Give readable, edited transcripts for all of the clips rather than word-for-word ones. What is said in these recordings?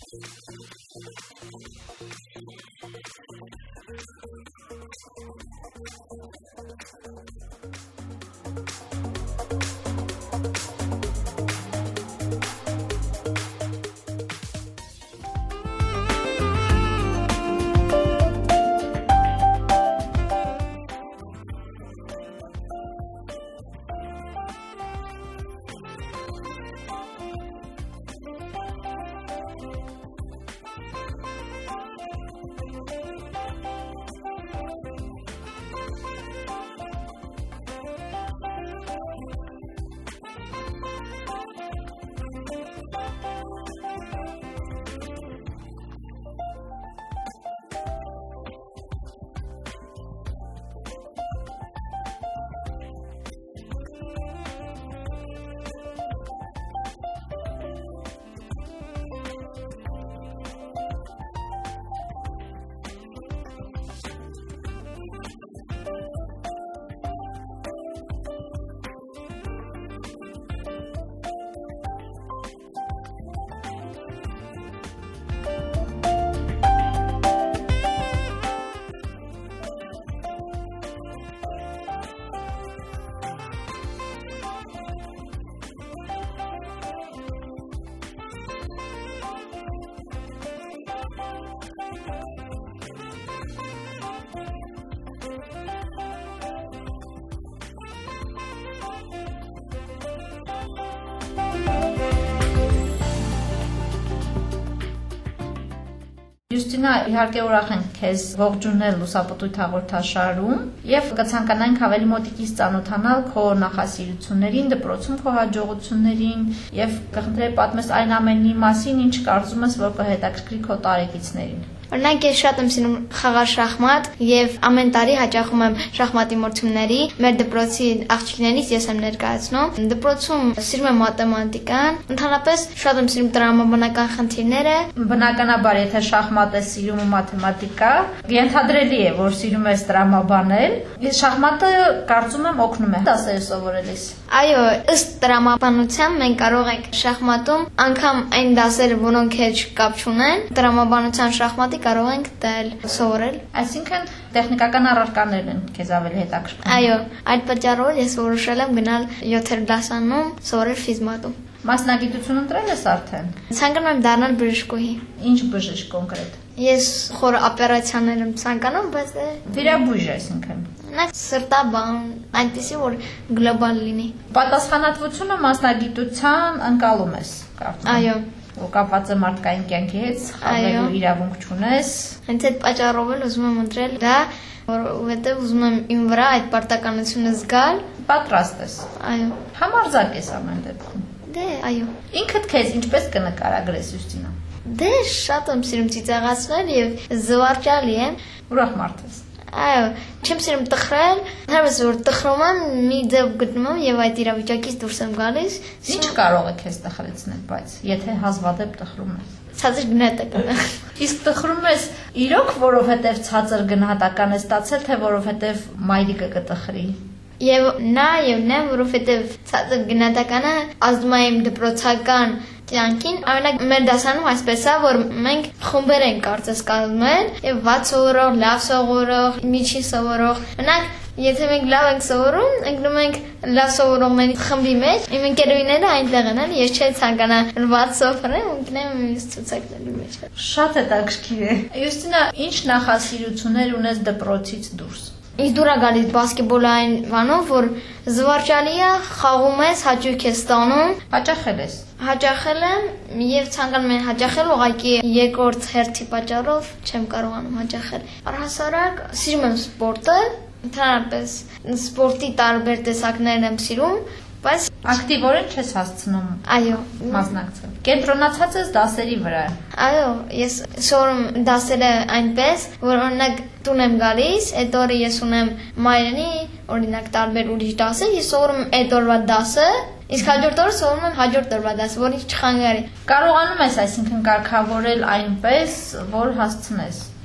Յուստինա, իհարկե ուրախ ենք քեզ ողջունել լուսապտույտ հաղորդաշարում եւ կցանկանանք ավելի մոտիկից ծանոթանալ քո նախասիրություններին, դպրոցում քո հաջողություններին եւ կխնդրեի պատմես այն ամենի մասին, ինչ կարծում ես, որ կհետաքրքրի քո տարեկիցներին։ Օրինակ ես շատ եմ սիրում խաղալ շախմատ եւ ամեն տարի հաճախում եմ շախմատի մրցումների։ Մեր դպրոցի աղջիկներից ես եմ ներկայացնում։ Դպրոցում սիրում եմ մաթեմատիկան, ընդհանրապես շատ եմ սիրում տրամաբանական խնդիրները։ Բնականաբար, եթե շախմատ ես սիրում ու մաթեմատիկա, ենթադրելի է, որ սիրում ես տրամաբանել։ Իսկ շախմատը կարծում եմ օգնում է դասերը սովորելիս։ Այո, ըստ տրամաբանության մենք կարող ենք շախմատում անգամ այն դասերը, որոնք հետ կապ չունեն, տրամաբանության շախմատի կարող ենք դել սովորել։ Այսինքն տեխնիկական առարկաներն են քեզ ավելի հետաքրքրում։ Այո, այդ պատճառով ես որոշել եմ գնալ 7-րդ դասանում սովորել ֆիզմատում։ Մասնագիտություն ընտրել ես արդեն։ Ցանկանում եմ դառնալ բժշկուհի։ Ինչ բժիշկ կոնկրետ։ Ես խոր օպերացիաներ եմ ցանկանում, բայց վիրաբույժ այսինքն։ Նախ սրտաբան, այնպեսի որ գլոբալ լինի։ Պատասխանատվությունը մասնագիտության ընկալում ես, կարծում եմ։ Այո։ Որ կապված է մարդկային կյանքի հետ, խաղալու իրավունք չունես։ Հենց այդ պատճառով էլ ուզում եմ ընտրել դա, որովհետև ուզում եմ իմ վրա այդ պարտականությունը զգալ։ Պատրաստ ես։ Այո։ Համարձակ ես ամեն դեպքում։ Դե, այո։ Ինքդ քեզ ինչպես կնկարագրես, Յուստինա։ Դե, շատ եմ սիրում ծիծաղացնել եւ զվարճալի եմ։ Ուրախ մարդ ես։ Այո, չեմ սիրում տխրել, հենց որ տխրում եմ, մի ձև գտնում եմ եւ այդ իրավիճակից դուրս եմ գալիս։ Ինչ կարող է քեզ տխրեցնել, բայց եթե հազվադեպ տխրում ես։ Ցածր գնահատական։ Իսկ տխրում ես իրոք, որովհետեւ ցածր գնահատական ես ստացել, թե որովհետեւ մայրիկը կտխրի։ Եվ նա, որովհետև ցածր գնահատականը ազդում է իմ դպրոցական կյանքին, օրինակ մեր դասանում այսպես է, որ մենք խումբեր ենք կարծես կազմել, եւ վատ սովորող, լավ սովորող, միջին սովորող։ Օրինակ, եթե մենք լավ ենք սովորում, ընկնում ենք լավ սովորողների խմբի մեջ, իմ ընկերուհիները այնտեղ են, ես չեմ ցանկանա վատ սովորեմ, ընկնեմ ինձ ցուցակների մեջ։ Շատ հետաքրքիր է։ Յուստինա, ինչ նախասիրություններ ունես դպրոցից դուրս։ Ինձ դուր է գալիս բասկետբոլային բանով, որ զվարճալի է, խաղում ես, հաճույք ես ստանում։ Հաճախել ես։ Հաճախել եմ եւ ցանկանում եմ հաճախել, ուղղակի երկրորդ հերթի պատճառով չեմ կարողանում հաճախել։ Առհասարակ սիրում եմ սպորտը, ընդհանրապես սպորտի տարբեր տեսակներն եմ սիրում, բայց ակտիվորեն չես հասցնում։ Այո, մասնակցել։ Կենտրոնացած ես դասերի վրա։ Այո, ես սովորում դասերը այնպես, որ օրինակ տուն եմ գալիս, այդ օրը ես ունեմ մայրենի, օրինակ տարբեր ուրիշ դասեր, ես սովորում այդ օրվա դասը, իսկ հաջորդ օրը սովորում եմ հաջորդ օրվա դասը, որ ինձ չխանգարի։ Կարողանում ես այսինքն կարգավորել այնպես, որ հասցնես։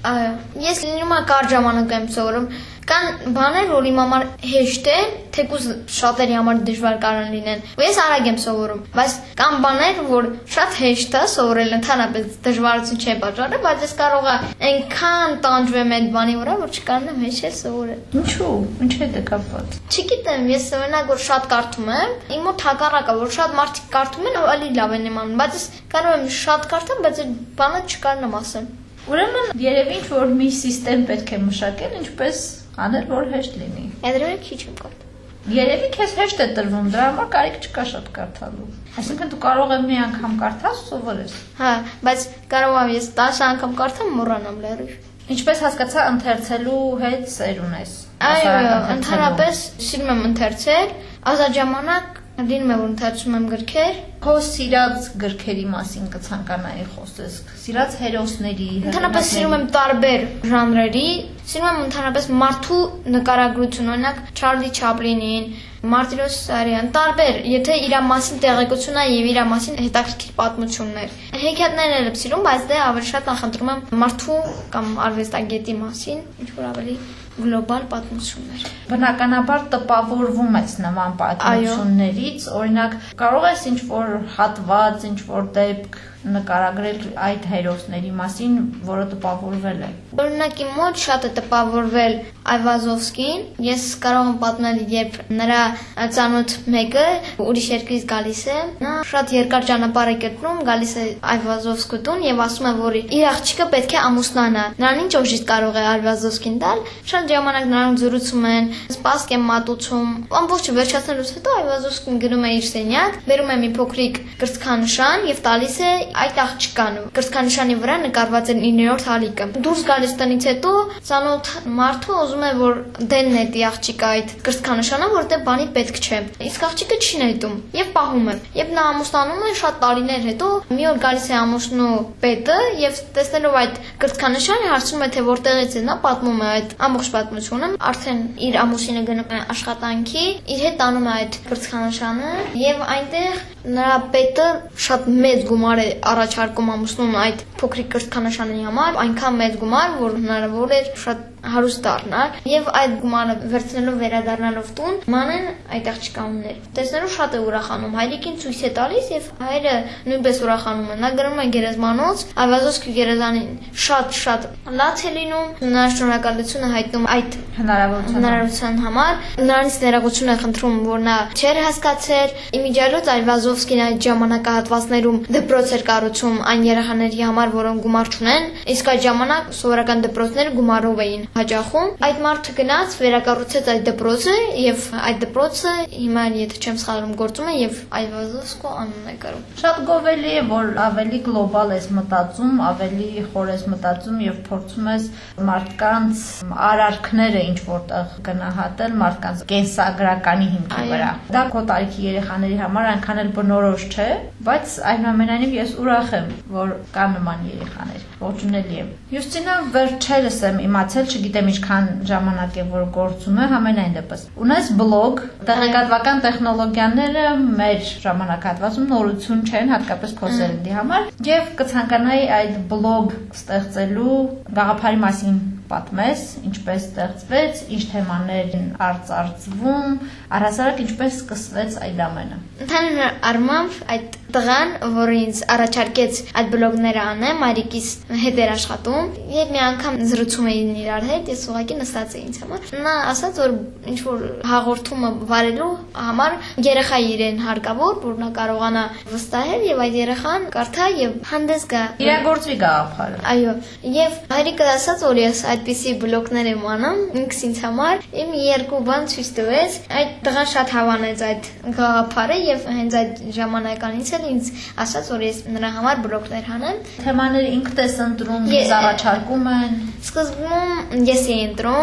Այո, ես լինում է կարճ ժամանակ եմ սովորում։ Կան բաներ, որ իմ համար հեշտ են, թեկուզ շատերի համար դժվար կարող լինեն։ Ես արագ եմ սովորում, բայց կան բաներ, որ շատ հեշտ է սովորել, ընդհանրապես դժվարություն չի պատճառը, բայց ես կարող եմ այնքան տանջվեմ այդ բանի վրա, որ չկարողամ հեշտ սովորել։ Ինչու՞։ Ինչ է դա կապված։ Չգիտեմ, ես օրինակ որ շատ կարդում եմ, իմ մոտ հակառակը, որ շատ մարդիկ կարդում են, ավելի լավ են իմանում, բայց ես կարող եմ շատ կարդամ, բայց այդ բանը չկարողամ ասել։ Ուրեմն երևի ինչ որ մի համակարգ պետք է մշակել, ինչպես անել, որ հեշտ լինի։ Երևի քիչ եմ կարդում։ Երևի քեզ հեշտ է տրվում, դրա համար կարիք չկա շատ կարդալու։ Այսինքն դու կարող ես մի անգամ կարդաս ու սովորես։ Հա, բայց կարող եմ ես 10 անգամ կարդամ, մոռանամ լրիվ։ Ինչպես հասկացա, ընթերցելու հետ սեր ունես։ Այո, ընդհանրապես սիրում եմ ընթերցել, ազատ ժամանակ լինում է որ ընթերցում եմ գրքեր։ Քո սիրած գրքերի մասին կցանկանայի խոսես, սիրած հերոսների։ Ընդհանրապես սիրում եմ տարբեր ժանրերի, սիրում եմ ընդհանրապես մարդու նկարագրություն, օրինակ Չարլի Չապլինին, Մարտիրոս Սարյան, տարբեր, եթե իր մասին տեղեկություն է եւ իր մասին հետաքրքիր պատմություններ։ Հեքիաթներն եմ սիրում, բայց դե ավելի շատ նախընտրում եմ մարդու կամ արվեստագետի մասին, ինչ որ ավելի գլոբալ պատմություններ։ Բնականաբար տպավորվում ես նման պատմություններից, օրինակ կարող ես ինչ-որ հատված, ինչ-որ դեպք նկարագրել այդ հերոսների մասին, որը տպավորվել է։ Օրինակ իմ մոտ շատ է տպավորվել Այվազովսկին, ես կարող եմ պատմել, երբ նրա ծանոթ մեկը ուրիշ երկրից գալիս է, նա շատ երկար ճանապարհ է կտրում, գալիս է Այվազովսկու տուն եւ ասում է, որ իր աղջիկը պետք է ամուսնանա։ Նրան ինչ օժիտ կարող է Այվազովսկին տալ, շատ ժամանակ նրանք զրուցում են, սպասք են մատուցում։ Ամբողջը վերջացնելուց հետո Այվազովսկին գնում է իր սենյակ, բերում է մի փոքրիկ կրծքանշան եւ տալիս է այդ աղջկան։ Կրծքանշանի վրա նկարված է 9-րդ հալիկը։ Դուրս գալիս տնից հետո ծանոթ մարդը ուզում է որ դենն է դի աղջիկը այդ կրծքանշանը, որտեղ բանի պետք չէ։ Իսկ աղջիկը չի նետում եւ պահում է։ Եվ նա ամուսնանում է շատ տարիներ հետո, մի օր գալիս է ամուսնու պետը եւ տեսնելով այդ կրծքանշանը հարցնում է թե որտեղից է, նա պատմում է այդ ամբողջ պատմությունը, արդեն իր ամուսինը գնում է աշխատանքի, իր հետ տանում է այդ կրծքանշանը եւ այնտեղ նրա պետը շատ մեծ գումար է առաջարկում ամուսնուն այդ փոքրիկ կրծքանշանի համար, այնքան մեծ գումար, որ հնարավոր էր շատ հարուստ դառնալ եւ այդ գումարը վերցնելով վերադառնալով տուն մանեն այդ աղջկա ուններ տեսնելով շատ է ուրախանում հայրիկին ցույց է տալիս եւ հայրը նույնպես ուրախանում է նա գրում է գերեզմանոց Այվազովսկի գերեզմանին շատ լաց է լինում նա շնորհակալություն է հայտնում այդ հնարավորության համար նրանից ներողություն է խնդրում որ նա չէր հասկացել իմիջիայլոց Այվազովսկին այդ ժամանակահատվածներում դպրոց էր կառուցում այն երեխաների համար որոնք գումար չունեն իսկ այդ ժամանակ սովորական դպրոցները գումարով էին հաճախում այդ մարդը գնաց վերակառուցեց այդ դպրոցը եւ այդ դպրոցը հիմա եթե չեմ սխալվում գործում է եւ Այվազովսկու անունն է կրում շատ գովելի է որ ավելի գլոբալ ես մտածում ավելի խոր ես մտածում եւ փորձում ես մարդկանց արարքները ինչ որտեղ գնահատել մարդկանց կենսագրականի հիմքի վրա դա քո տարիքի երեխաների համար այնքան էլ բնորոշ չէ բայց այնուամենայնիվ ես ուրախ եմ որ կան նման երեխաներ ողջունելի եմ Յուստինա վերջերս եմ իմացել չգիտեմ ինչքան ժամանակ է որ գործում է համենայն դեպս ունես բլոգ տեղեկատվական տեխնոլոգիաները մեր ժամանակահատվածում նորություն չեն հատկապես քո սերնդի համար եւ կցանկանայի այդ բլոգ ստեղծելու գաղափարի մասին պատմես ինչպես ստեղծվեց ինչ թեմաներն արծարծվում առհասարակ ինչպես սկսվեց այդ ամենը Ընդհանուր առմամբ այդ տղան որը ինձ առաջարկեց այդ բլոգները անեմ Մարիկիս հետ էր աշխատում եւ մի անգամ զրուցում էին իրար հետ ես ուղղակի նստած էի ինձ համար նա ասաց որ ինչ որ հաղորդումը վարելու համար երեխա իրեն հարկավոր որ նա կարողանա վստահել եւ այդ երեխան կարդա եւ հանդես գա իրագործվի գաղափարը այո եւ հայրիկը ասաց որ ես այդպիսի բլոգներ եմ անում ինքս ինձ համար իմ երկու բան ցույց տվեց այդ տղան շատ հավանեց այդ գաղափարը եւ հենց այդ ժամանականից էլ ինձ ասաց որ ես նրա համար բլոգներ հանեմ թեմաները ինքդ ես ընտրում ինձ առաջարկում են սկզբում ես էի ընտրում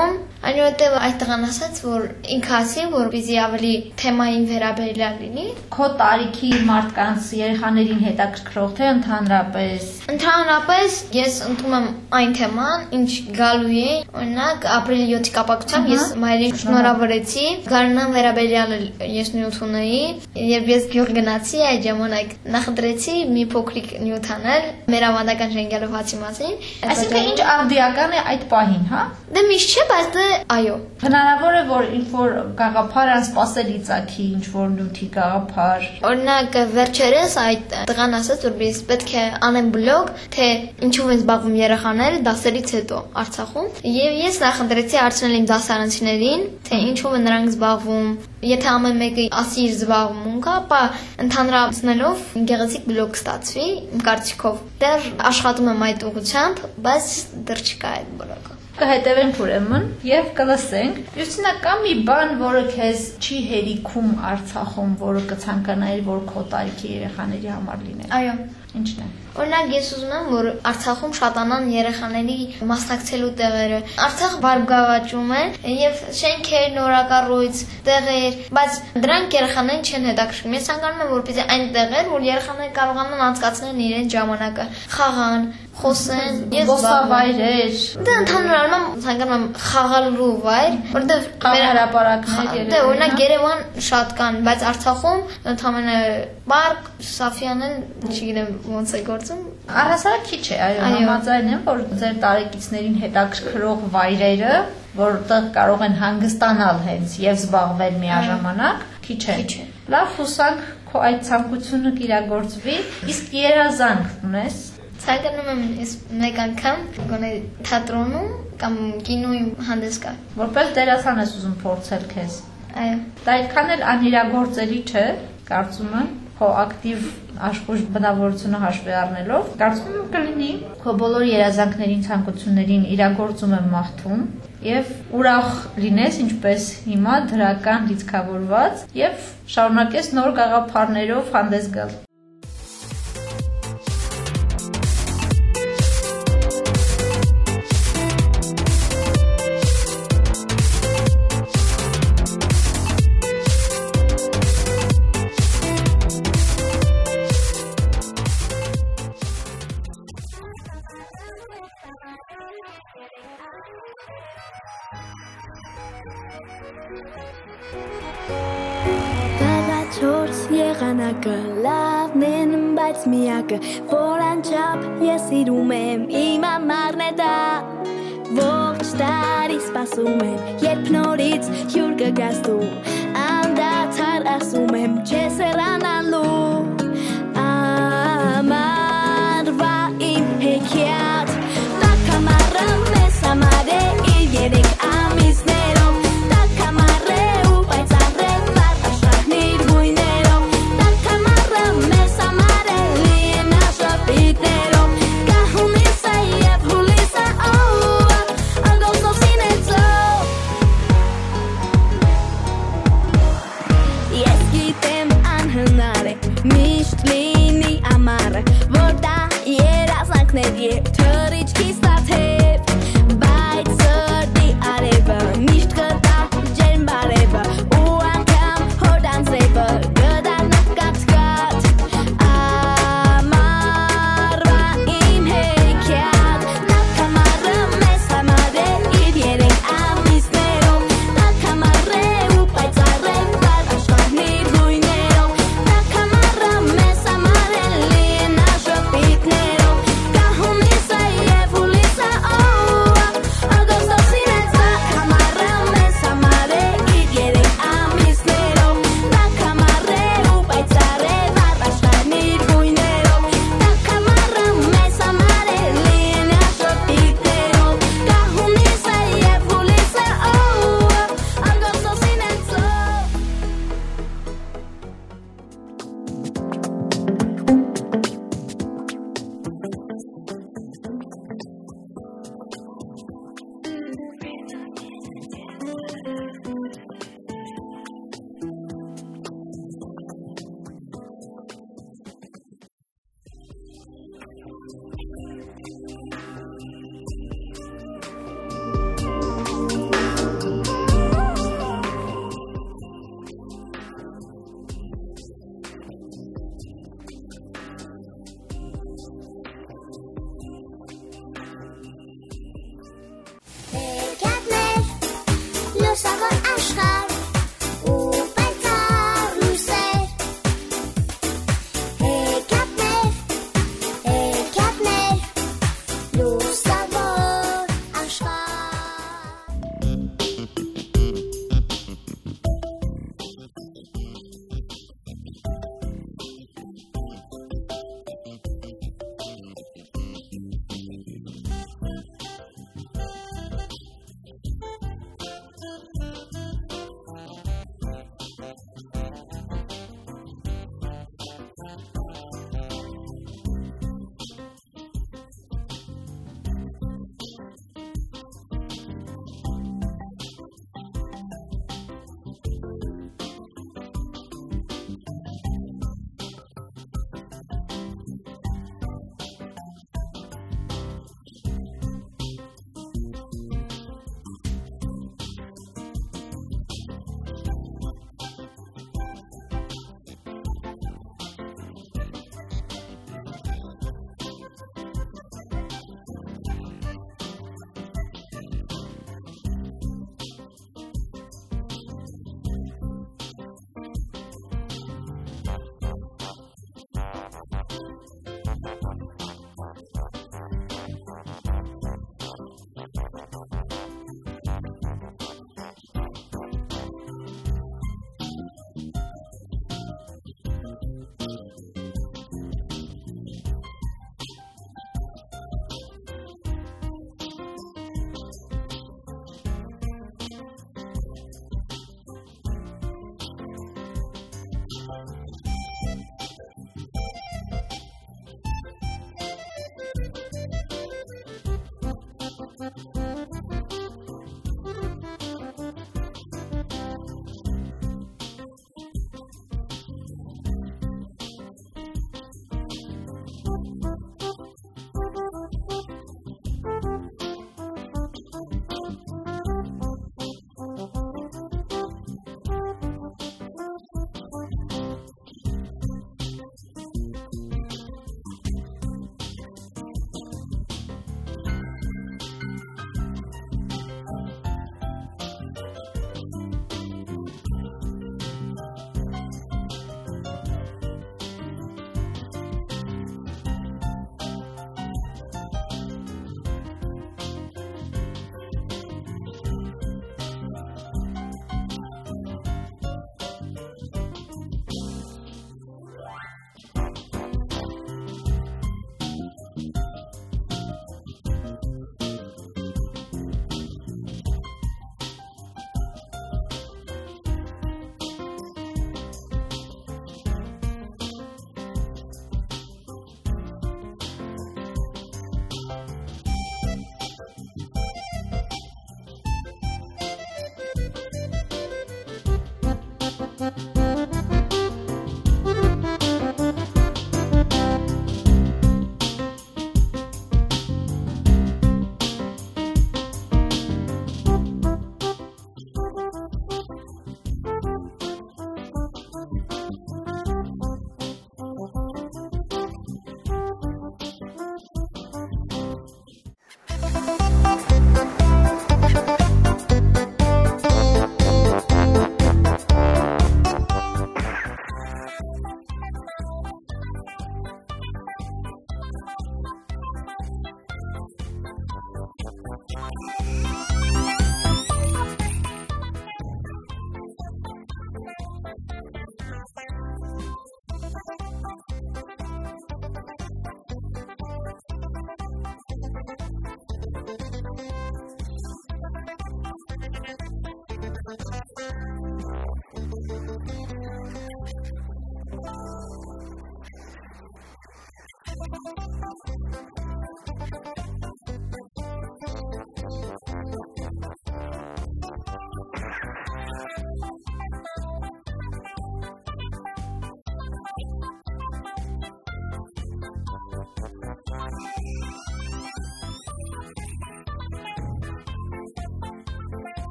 Այնուհետև այդ տղան ասաց, որ ինքը ասի, որպեսզի ավելի թեմային վերաբերյալ լինի։ Քո տարիքի մարդկանց երեխաներին հետաքրքրող թե ընդհանրապես։ Ընդհանրապես ես ընդունում եմ այն թեման, ինչ գալու է, օրինակ ապրիլի 7-ի կապակցությամբ ես մայրին շնորհավորեցի, Գարնան վերաբերյալը ես նյութ ունեի, երբ ես գյուղ գնացի այդ ժամանակ նախընտրեցի մի փոքրիկ նյութ անել մեր ավանդական ժենգյալով հացի մասին։ Այսինքն ինչ արդիական է այդ պահին, հա։ Դե միշտ չէ, բայց դե այո։ Հնարավոր է որ ինչ որ գաղափար անսպասելի ծագի, ինչ որ նյութի գաղափար։ Օրինակ վերջերս այդ տղան ասաց, որ ես պետք է անեմ բլոգ, թե ինչով են զբաղվում երեխաները դասերից հետո Արցախում, եւ ես նախընտրեցի հարցնել իմ դասարանցիներին, թե ինչով են նրանք զբաղվում։ Եթե ամեն մեկը ասի իր զբաղմունքը, ապա ընդհանրացնելով գեղեցիկ բլոգ կստացվի, իմ կարծիքով։ Դեռ աշխատում եմ այդ ուղղությամբ, բայց դեռ չկա այդ բլոգը։ Կհետևենք ուրեմն եւ կլսենք։ Յուսինա կա մի բան, որը քեզ չի հերիքում Արցախում, որը կցանկանայի, որ քո տարիքի երեխաների համար լինի։ Այո։ Ինչն է։ Օրինակ ես ուզում եմ, որ Արցախում շատանան երեխաների մասնակցելու տեղերը։ Արցախ բարգավաճում է եւ շենքեր, նորակառույց, տեղեր, բայց դրանք երեխաներին չեն հետաքրքրում։ Ես ցանկանում եմ, որպեսզի այն տեղեր, որ երեխաները կարողանան անցկացնել իրենց ժամանակը, խաղան, խոսեն, զբոսավայրեր։ Դե ընդհանրապես ցանկանում եմ խաղալու վայր, որտեղ մեր հրապարակներ Դե օրինակ Երևան շատ կան, բայց Արցախում ընդհանրապես պարկ, Սաֆյանն, չգիտեմ ոնց է գործում։ Առհասարակ քիչ է, այո, համաձայն եմ, որ ձեր տարեկիցներին հետաքրքրող վայրերը, որտեղ կարող են հանգստանալ հենց եւ զբաղվել միաժամանակ, քիչ է։ Լավ, հուսանք քո այդ ցանկությունը կիրագործվի, իսկ երազանք ունես։ Ցանկանում եմ ես մեկ անգամ գոնե թատրոնում կամ կինոյում հանդես գալ։ Որպես դերասան ես ուզում փորձել քեզ։ Այո։ Դա այդքան էլ անիրագործելի չէ, կարծում եմ, քո ակտիվ աշխույժ բնավորությունը հաշվի առնելով, կարծում եմ կլինի քո բոլոր երազանքներին, ցանկություններին իրագործում եմ մաղթում եւ ուրախ լինես ինչպես հիմա դրական լիցքավորված եւ շարունակես նոր գաղափարներով հանդես գալ։ Եղանակը լավն են, բայց միակը, որ անչափ ես սիրում եմ, իմ ամառն է դա, ողջ տարի սպասում եմ, երբ նորից հյուր կգաս դու, անդադար ասում եմ, չես հեռանալու, ամառվա իմ հեքիաթ, տաք ամառը մեզ համար է իր երեք ամիսներով, տաք ամառ է ու պայծառ է վառ աշխարհն իր գույներով, տաք ամառը մեզ համար է լի նաշապիկներով, կա հունիսը և հուլիսը, ագոստով սինեցով, ես գիտեմ անհնար է միշտ լինի ամառը, որ դա երազանքներ և թռիչքի ստաթև, բայց սրտի արևը միշտ կտա ջերմ բարևը ու անգամ հորդան ձևը գդարնա կատ-կատ, ամառվա իմ հեքիաթ, տաք ամառը մեզ համար է իր երեք ամիսներով, տաք ամառ է ու պայծառ է վառ աշխարհն իր գույներով, տաք ամառը մեզ համար է լի նաշապիկներով, կա հունիսը